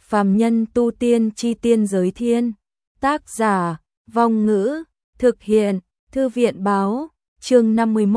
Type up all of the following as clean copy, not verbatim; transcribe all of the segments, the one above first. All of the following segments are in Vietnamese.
Phàm nhân tu tiên chi tiên giới thiên. Tác giả, Vong Ngữ, thực hiện, Thư viện báo, chương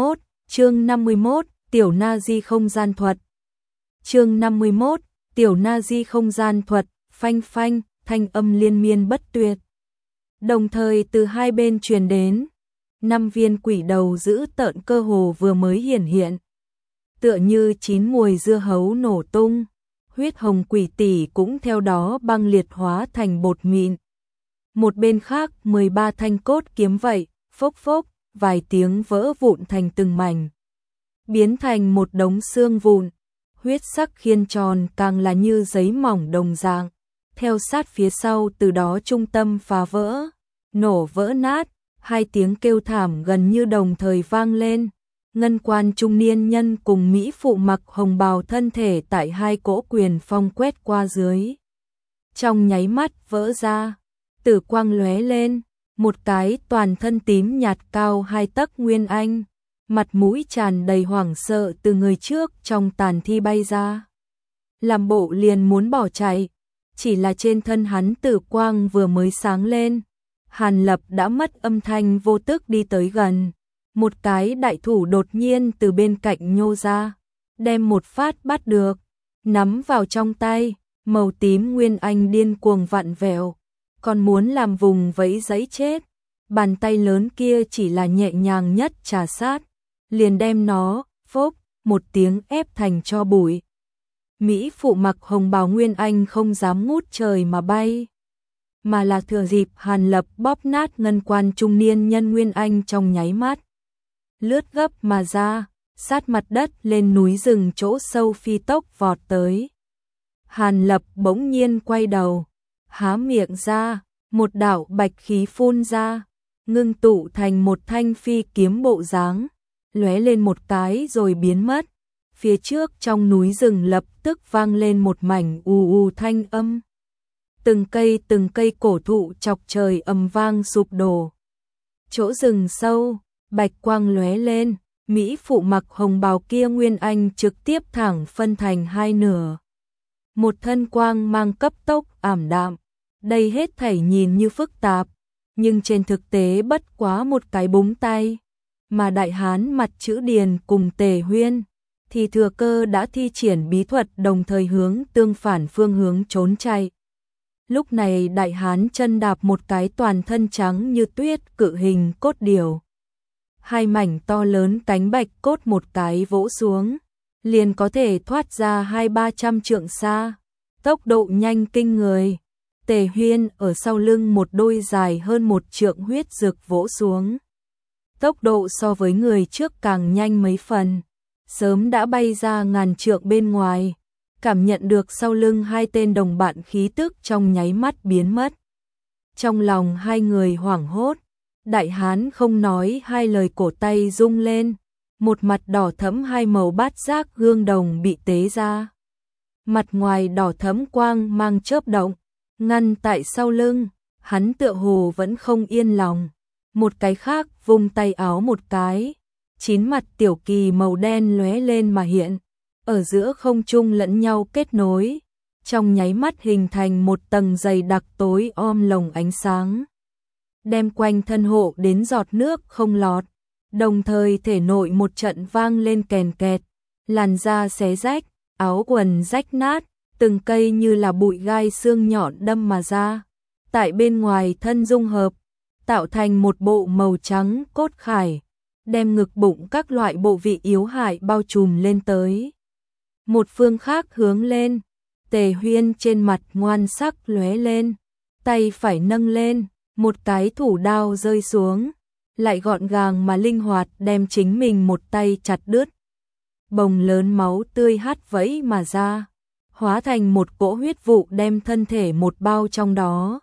51, Tiểu Na Di không gian thuật. Chương 51, Tiểu Na Di không gian thuật, phanh phanh, thanh âm liên miên bất tuyệt. Đồng thời từ hai bên truyền đến, 5 viên quỷ đầu dữ tợn cơ hồ vừa mới hiển hiện. Tựa như 9 mùi dưa hấu nổ tung, huyết hồng quỷ tỷ cũng theo đó băng liệt hóa thành bột mịn. Một bên khác 13 thanh cốt kiếm vậy, phốc phốc, vài tiếng vỡ vụn thành từng mảnh, biến thành một đống xương vụn. Huyết sắc khiên tròn càng là như giấy mỏng đồng dạng, theo sát phía sau từ đó trung tâm phá vỡ, nổ vỡ nát, hai tiếng kêu thảm gần như đồng thời vang lên. Ngân quan trung niên nhân cùng mỹ phụ mặc hồng bào thân thể tại hai cỗ quyền phong quét qua dưới, trong nháy mắt vỡ ra, tử quang lóe lên, một cái toàn thân tím nhạt cao 2 tấc nguyên anh, mặt mũi tràn đầy hoảng sợ từ người trước trong tàn thi bay ra, làm bộ liền muốn bỏ chạy, chỉ là trên thân hắn tử quang vừa mới sáng lên, Hàn Lập đã mất âm thanh vô tức đi tới gần. Một cái đại thủ đột nhiên từ bên cạnh nhô ra, đem một phát bắt được, nắm vào trong tay, màu tím nguyên anh điên cuồng vặn vẹo, còn muốn làm vùng vẫy giấy chết. Bàn tay lớn kia chỉ là nhẹ nhàng nhất trà sát, liền đem nó, phốc, một tiếng ép thành tro bụi. Mỹ phụ mặc hồng bào nguyên anh không dám ngút trời mà bay, mà là thừa dịp Hàn Lập bóp nát ngân quan trung niên nhân nguyên anh trong nháy mắt, lướt gấp mà ra, sát mặt đất lên núi rừng chỗ sâu phi tốc vọt tới. Hàn Lập bỗng nhiên quay đầu, há miệng ra, một đạo bạch khí phun ra, ngưng tụ thành một thanh phi kiếm bộ dáng, lóe lên một cái rồi biến mất. Phía trước trong núi rừng lập tức vang lên một mảnh ù ù thanh âm. Từng cây cổ thụ chọc trời ầm vang sụp đổ. Chỗ rừng sâu, bạch quang lóe lên, mỹ phụ mặc hồng bào kia nguyên anh trực tiếp thẳng phân thành hai nửa. Một thân quang mang cấp tốc ảm đạm, đây hết thảy nhìn như phức tạp, nhưng trên thực tế bất quá một cái búng tay, mà đại hán mặt chữ Điền cùng Tề Huyên thì thừa cơ đã thi triển bí thuật đồng thời hướng tương phản phương hướng trốn chạy. Lúc này đại hán chân đạp một cái toàn thân trắng như tuyết cự hình cốt điểu. Hai mảnh to lớn cánh bạch cốt một cái vỗ xuống, liền có thể thoát ra 200-300 trượng xa, tốc độ nhanh kinh người. Tề Huyên ở sau lưng một đôi dài hơn 1 trượng huyết dược vỗ xuống. Tốc độ so với người trước càng nhanh mấy phần, sớm đã bay ra ngàn trượng bên ngoài, cảm nhận được sau lưng hai tên đồng bạn khí tức trong nháy mắt biến mất. Trong lòng hai người hoảng hốt, đại hán không nói hai lời cổ tay rung lên, một mặt đỏ thẫm hai màu bát giác gương đồng bị tế ra. Mặt ngoài đỏ thẫm quang mang chớp động, ngăn tại sau lưng, hắn tựa hồ vẫn không yên lòng. Một cái khác vung tay áo một cái, 9 mặt tiểu kỳ màu đen lóe lên mà hiện, ở giữa không trung lẫn nhau kết nối, trong nháy mắt hình thành một tầng dày đặc tối om lồng ánh sáng, đem quanh thân hộ đến giọt nước không lọt, đồng thời thể nội một trận vang lên kèn kẹt, làn da xé rách, áo quần rách nát, từng cây như là bụi gai xương nhọn đâm mà ra, tại bên ngoài thân dung hợp, tạo thành một bộ màu trắng cốt khải, đem ngực bụng các loại bộ vị yếu hại bao trùm lên tới. Một phương khác hướng lên, Tề Huyên trên mặt ngoan sắc lóe lên, tay phải nâng lên, một cái thủ đao rơi xuống, lại gọn gàng mà linh hoạt đem chính mình một tay chặt đứt. Bồng lớn máu tươi hắt vẫy mà ra, hóa thành một cỗ huyết vụ đem thân thể một bao trong đó.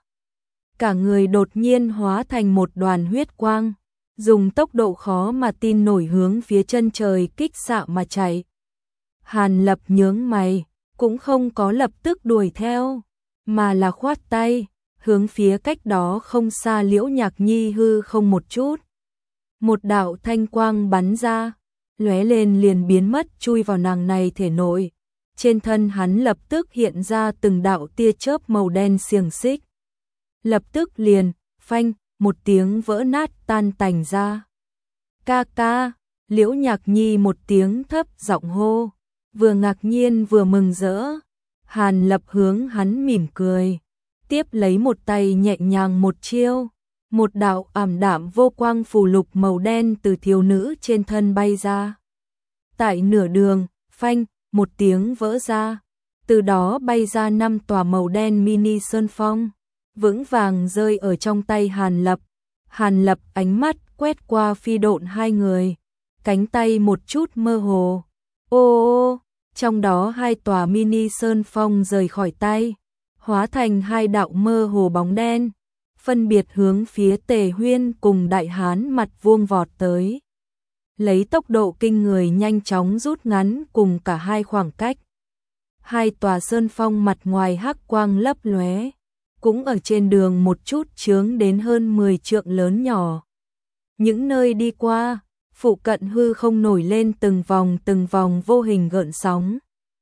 Cả người đột nhiên hóa thành một đoàn huyết quang, dùng tốc độ khó mà tin nổi hướng phía chân trời kích xạ mà chạy. Hàn Lập nhướng mày, cũng không có lập tức đuổi theo, mà là khoát tay, hướng phía cách đó không xa Liễu Nhạc Nhi hư không một chút. Một đạo thanh quang bắn ra, lóe lên liền biến mất chui vào nàng này thể nội. trên thân hắn lập tức hiện ra từng đạo tia chớp màu đen xiềng xích. Lập tức liền, phanh, một tiếng vỡ nát tan tành ra. Ca ca, Liễu Nhạc Nhi một tiếng thấp giọng hô, vừa ngạc nhiên vừa mừng rỡ. Hàn Lập hướng hắn mỉm cười, tiếp lấy một tay nhẹ nhàng một chiêu, một đạo ảm đạm vô quang phù lục màu đen từ thiếu nữ trên thân bay ra. Tại nửa đường, phanh, một tiếng vỡ ra, từ đó bay ra 5 tòa màu đen mini sơn phong, vững vàng rơi ở trong tay Hàn Lập. Hàn Lập ánh mắt quét qua phi độn hai người, cánh tay một chút mơ hồ. Ô, trong đó 2 tòa mini sơn phong rời khỏi tay, hóa thành 2 đạo mơ hồ bóng đen, phân biệt hướng phía Tề Huyên cùng Đại Hán Mặt Vuông vọt tới. Lấy tốc độ kinh người nhanh chóng rút ngắn cùng cả hai khoảng cách. 2 tòa sơn phong mặt ngoài hắc quang lấp lóe, cũng ở trên đường một chút chướng đến hơn 10 trượng lớn nhỏ. Những nơi đi qua, phụ cận hư không nổi lên từng vòng vô hình gợn sóng.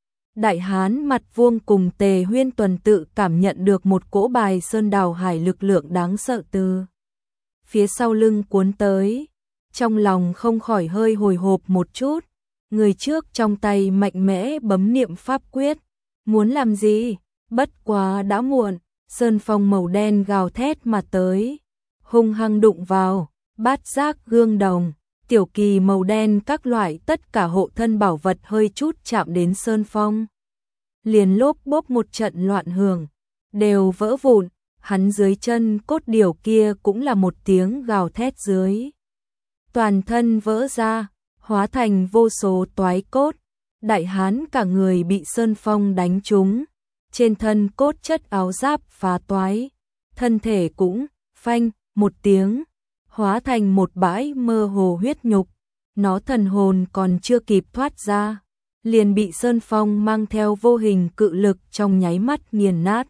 Đại Hán Mặt Vuông cùng Tề Huyên tuần tự cảm nhận được một cỗ bài sơn đào hải lực lượng đáng sợ từ phía sau lưng cuốn tới. Trong lòng không khỏi hơi hồi hộp một chút, người trước trong tay mạnh mẽ bấm niệm pháp quyết, muốn làm gì, bất quá đã muộn, sơn phong màu đen gào thét mà tới, hung hăng đụng vào, bát giác gương đồng, tiểu kỳ màu đen các loại tất cả hộ thân bảo vật hơi chút chạm đến sơn phong. Liền lốp bốp một trận loạn hưởng, đều vỡ vụn, hắn dưới chân cốt điểu kia cũng là một tiếng gào thét dưới. Toàn thân vỡ ra, hóa thành vô số toái cốt, Đại Hán cả người bị sơn phong đánh trúng, trên thân cốt chất áo giáp phá toái, thân thể cũng, phanh, một tiếng, hóa thành một bãi mơ hồ huyết nhục, nó thần hồn còn chưa kịp thoát ra, liền bị sơn phong mang theo vô hình cự lực trong nháy mắt nghiền nát.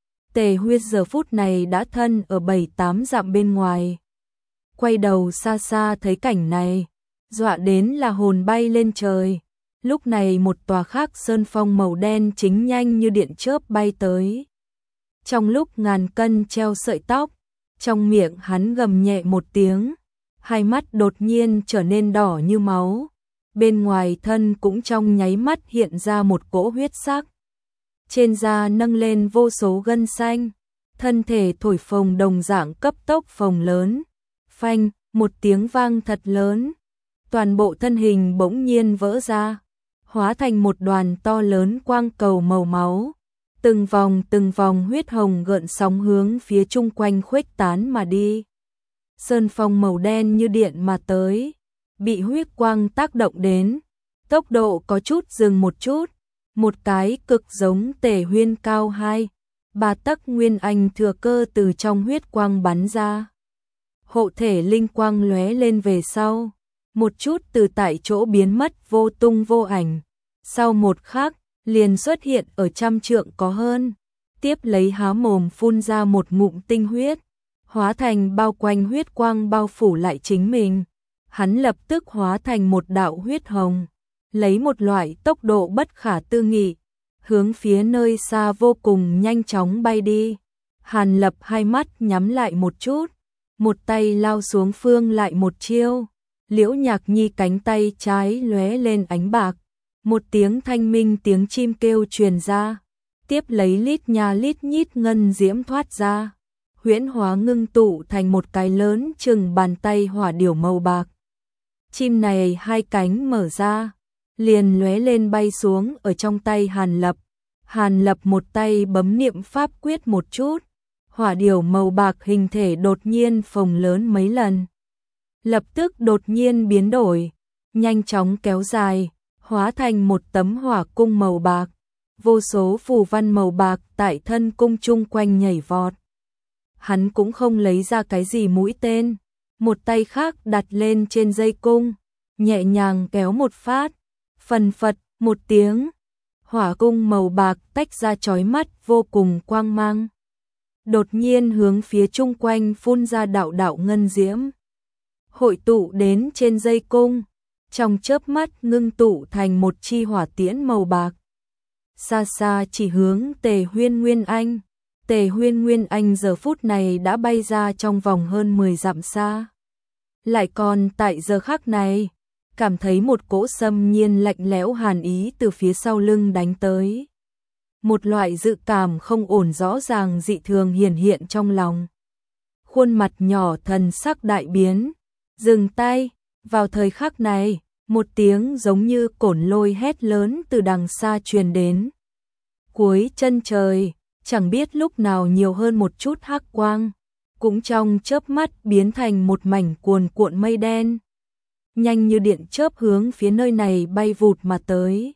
Tề Huyên giờ phút này đã thân ở 7-8 dặm bên ngoài. Quay đầu xa xa thấy cảnh này, dọa đến là hồn bay lên trời. Lúc này một tòa khác sơn phong màu đen chính nhanh như điện chớp bay tới. Trong lúc ngàn cân treo sợi tóc, trong miệng hắn gầm nhẹ một tiếng, hai mắt đột nhiên trở nên đỏ như máu. Bên ngoài thân cũng trong nháy mắt hiện ra một cỗ huyết sắc. Trên da nâng lên vô số gân xanh, thân thể thổi phồng đồng dạng cấp tốc phồng lớn. Phanh, một tiếng vang thật lớn, toàn bộ thân hình bỗng nhiên vỡ ra, hóa thành một đoàn to lớn quang cầu màu máu, từng vòng huyết hồng gợn sóng hướng phía chung quanh khuếch tán mà đi. Sơn phong màu đen như điện mà tới, bị huyết quang tác động đến, tốc độ có chút dừng một chút, một cái cực giống Tề Huyên cao 2-3 tấc nguyên anh thừa cơ từ trong huyết quang bắn ra. Hộ thể linh quang lóe lên về sau, một chút từ tại chỗ biến mất vô tung vô ảnh, sau một khắc liền xuất hiện ở 100 trượng có hơn, tiếp lấy há mồm phun ra một ngụm tinh huyết, hóa thành bao quanh huyết quang bao phủ lại chính mình. Hắn lập tức hóa thành một đạo huyết hồng, lấy một loại tốc độ bất khả tư nghị, hướng phía nơi xa vô cùng nhanh chóng bay đi. Hàn Lập hai mắt nhắm lại một chút, một tay lao xuống phương lại một chiêu. Liễu Nhạc Nhi cánh tay trái lóe lên ánh bạc, một tiếng thanh minh tiếng chim kêu truyền ra, tiếp lấy lít nha lít nhít ngân diễm thoát ra, huyễn hóa ngưng tụ thành một cái lớn chừng bàn tay hỏa điểu màu bạc. Chim này hai cánh mở ra, liền lóe lên bay xuống ở trong tay Hàn Lập. Hàn Lập một tay bấm niệm pháp quyết một chút, hỏa điểu màu bạc hình thể đột nhiên phồng lớn mấy lần. Lập tức đột nhiên biến đổi, nhanh chóng kéo dài, hóa thành một tấm hỏa cung màu bạc. Vô số phù văn màu bạc tại thân cung chung quanh nhảy vọt. Hắn cũng không lấy ra cái gì mũi tên, một tay khác đặt lên trên dây cung, nhẹ nhàng kéo một phát, phần phật một tiếng, hỏa cung màu bạc tách ra chói mắt vô cùng quang mang. Đột nhiên hướng phía chung quanh phun ra đạo đạo ngân diễm, hội tụ đến trên dây cung, trong chớp mắt ngưng tụ thành một chi hỏa tiễn màu bạc. xa xa chỉ hướng Tề Huyên Nguyên Anh. Tề Huyên Nguyên Anh giờ phút này đã bay ra trong vòng hơn 10 dặm xa. Lại còn tại giờ khắc này, cảm thấy một cỗ xâm nhiên lạnh lẽo hàn ý từ phía sau lưng đánh tới. Một loại dự cảm không ổn rõ ràng dị thường hiển hiện trong lòng. Khuôn mặt nhỏ thần sắc đại biến, dừng tay, vào thời khắc này, một tiếng giống như cổn lôi hét lớn từ đằng xa truyền đến. Cuối chân trời, chẳng biết lúc nào nhiều hơn một chút hắc quang, cũng trong chớp mắt biến thành một mảnh cuồn cuộn mây đen. Nhanh như điện chớp hướng phía nơi này bay vụt mà tới.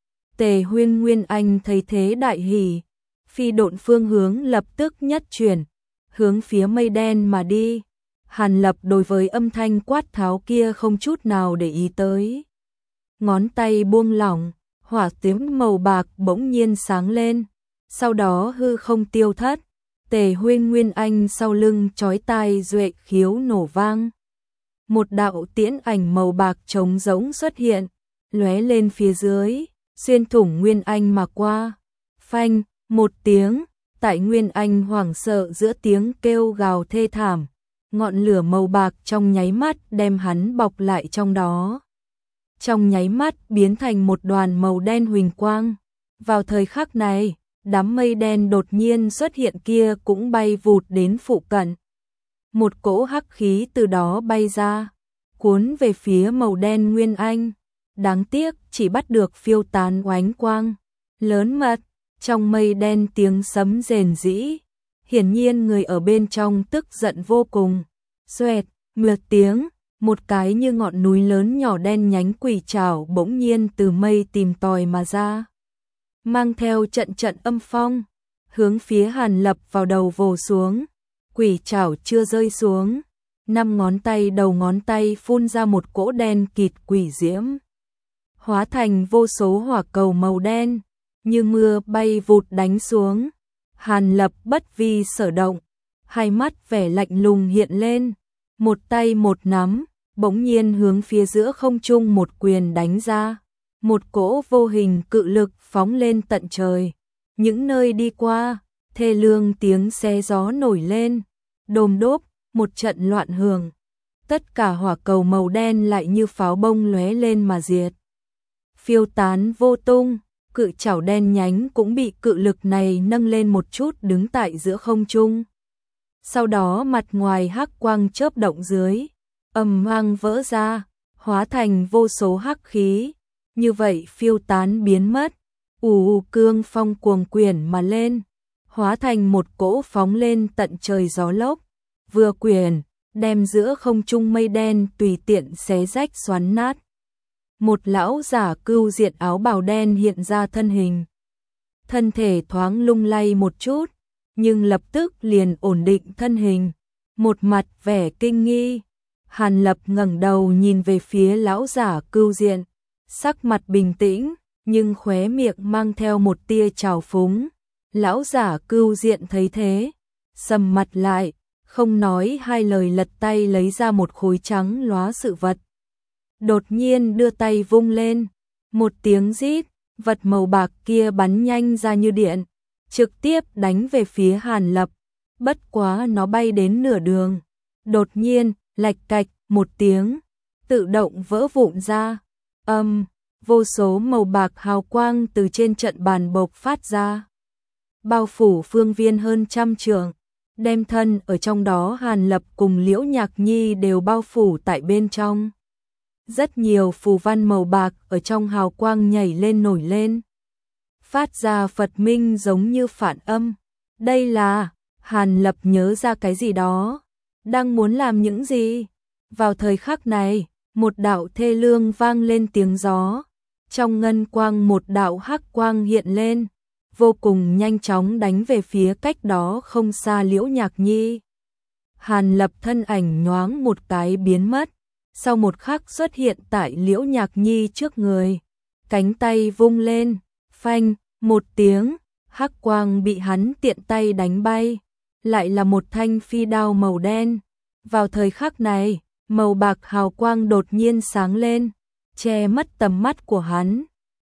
Tề Huyên Nguyên Anh thấy thế đại hỉ, phi độn phương hướng lập tức nhất chuyển, hướng phía mây đen mà đi. Hàn Lập đối với âm thanh quát tháo kia không chút nào để ý tới. Ngón tay buông lỏng, hỏa tím màu bạc bỗng nhiên sáng lên, sau đó hư không tiêu thất. Tề Huyên Nguyên Anh sau lưng chói tai duệ khiếu nổ vang. Một đạo tiễn ảnh màu bạc trống rỗng xuất hiện, lóe lên phía dưới, xuyên thủng Nguyên Anh mà qua. Phanh, một tiếng, tại Nguyên Anh hoảng sợ giữa tiếng kêu gào thê thảm, ngọn lửa màu bạc trong nháy mắt đem hắn bọc lại trong đó. Trong nháy mắt biến thành một đoàn màu đen huỳnh quang. Vào thời khắc này, đám mây đen đột nhiên xuất hiện kia cũng bay vụt đến phụ cận. Một cỗ hắc khí từ đó bay ra, cuốn về phía màu đen Nguyên Anh. Đáng tiếc chỉ bắt được phiêu tán oánh quang. Lớn mật, trong mây đen tiếng sấm rền rĩ. Hiển nhiên người ở bên trong tức giận vô cùng. Xoẹt, một tiếng, một cái như ngọn núi lớn nhỏ đen nhánh quỷ trảo bỗng nhiên từ mây tìm tòi mà ra. Mang theo trận trận âm phong, hướng phía Hàn Lập vào đầu vồ xuống. Quỷ trảo chưa rơi xuống, 5 ngón tay đầu ngón tay phun ra một cỗ đen kịt quỷ diễm. Hóa thành vô số hỏa cầu màu đen, như mưa bay vụt đánh xuống. Hàn Lập bất vi sở động, hai mắt vẻ lạnh lùng hiện lên, một tay một nắm, bỗng nhiên hướng phía giữa không trung một quyền đánh ra. Một cỗ vô hình cự lực phóng lên tận trời. Những nơi đi qua, thê lương tiếng xé gió nổi lên, đôm đốp, một trận loạn hưởng. Tất cả hỏa cầu màu đen lại như pháo bông lóe lên mà diệt. Phiêu tán vô tung, cự chảo đen nhánh cũng bị cự lực này nâng lên một chút đứng tại giữa không trung. Sau đó mặt ngoài hắc quang chớp động dưới, ầm vang vỡ ra, hóa thành vô số hắc khí. Như vậy phiêu tán biến mất, cương phong cuồng quyển mà lên, hóa thành một cỗ phóng lên tận trời gió lốc, vừa quyển, đem giữa không trung mây đen tùy tiện xé rách xoắn nát. Một lão giả cưu diện áo bào đen hiện ra thân hình. Thân thể thoáng lung lay một chút, nhưng lập tức liền ổn định thân hình, một mặt vẻ kinh nghi. Hàn Lập ngẩng đầu nhìn về phía lão giả cưu diện, sắc mặt bình tĩnh, nhưng khóe miệng mang theo một tia trào phúng. Lão giả cưu diện thấy thế, sầm mặt lại, không nói hai lời lật tay lấy ra một khối trắng lóa sự vật. Đột nhiên đưa tay vung lên, một tiếng rít, vật màu bạc kia bắn nhanh ra như điện, trực tiếp đánh về phía Hàn Lập. Bất quá nó bay đến nửa đường, đột nhiên, lạch cạch, một tiếng, tự động vỡ vụn ra. Vô số màu bạc hào quang từ trên trận bàn bộc phát ra, bao phủ phương viên hơn 100 trượng, đem thân ở trong đó Hàn Lập cùng Liễu Nhạc Nhi đều bao phủ tại bên trong. Rất nhiều phù văn màu bạc ở trong hào quang nhảy lên nổi lên, phát ra Phật minh giống như phản âm. Đây là, Hàn Lập nhớ ra cái gì đó, đang muốn làm những gì. Vào thời khắc này, một đạo thê lương vang lên tiếng gió, trong ngân quang một đạo hắc quang hiện lên, vô cùng nhanh chóng đánh về phía cách đó không xa Liễu Nhạc Nhi. Hàn Lập thân ảnh nhoáng một cái biến mất, sau một khắc xuất hiện tại Liễu Nhạc Nhi trước người, cánh tay vung lên, phanh, một tiếng, hắc quang bị hắn tiện tay đánh bay, lại là một thanh phi đao màu đen. Vào thời khắc này, màu bạc hào quang đột nhiên sáng lên, che mất tầm mắt của hắn.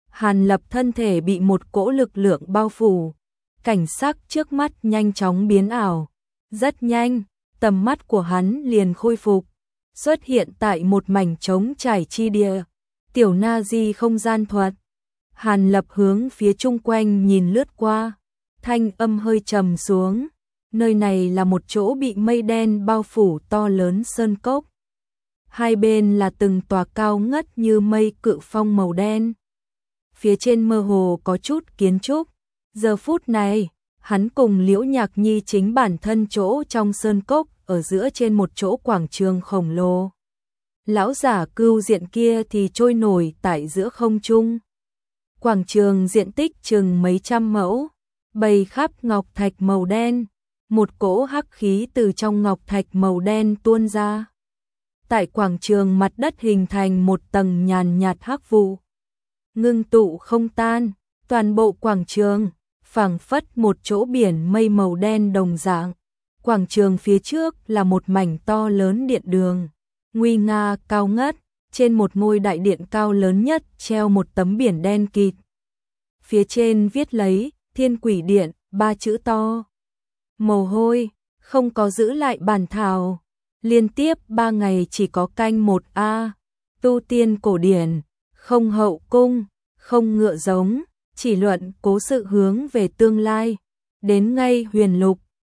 Hàn Lập thân thể bị một cỗ lực lượng bao phủ, cảnh sắc trước mắt nhanh chóng biến ảo. Rất nhanh, tầm mắt của hắn liền khôi phục, xuất hiện tại một mảnh trống trải chi địa. Tiểu Na Di không gian thuật. Hàn Lập hướng phía chung quanh nhìn lướt qua, thanh âm hơi trầm xuống. Nơi này là một chỗ bị mây đen bao phủ to lớn sơn cốc. Hai bên là từng tòa cao ngất như mây cự phong màu đen. Phía trên mơ hồ có chút kiến trúc. Giờ phút này, hắn cùng Liễu Nhạc Nhi chính bản thân chỗ trong sơn cốc ở giữa trên một chỗ quảng trường khổng lồ. Lão giả Cưu Diện kia thì trôi nổi tại giữa không trung. Quảng trường diện tích chừng mấy trăm mẫu, bày khắp ngọc thạch màu đen, một cỗ hắc khí từ trong ngọc thạch màu đen tuôn ra. Tại quảng trường mặt đất hình thành một tầng nhàn nhạt hắc vụ, ngưng tụ không tan, toàn bộ quảng trường phảng phất một chỗ biển mây màu đen đồng dạng. Quảng trường phía trước là một mảnh to lớn điện đường, nguy nga cao ngất, trên một ngôi đại điện cao lớn nhất treo một tấm biển đen kịt. Phía trên viết lấy Thiên Quỷ Điện, 3 chữ to. Mồ hôi, không có giữ lại bản thảo. Liên tiếp 3 ngày chỉ có canh 1A. Tu tiên cổ điển, không hậu cung, không ngựa giống, chỉ luận cố sự hướng về tương lai. Đến ngay huyền lục,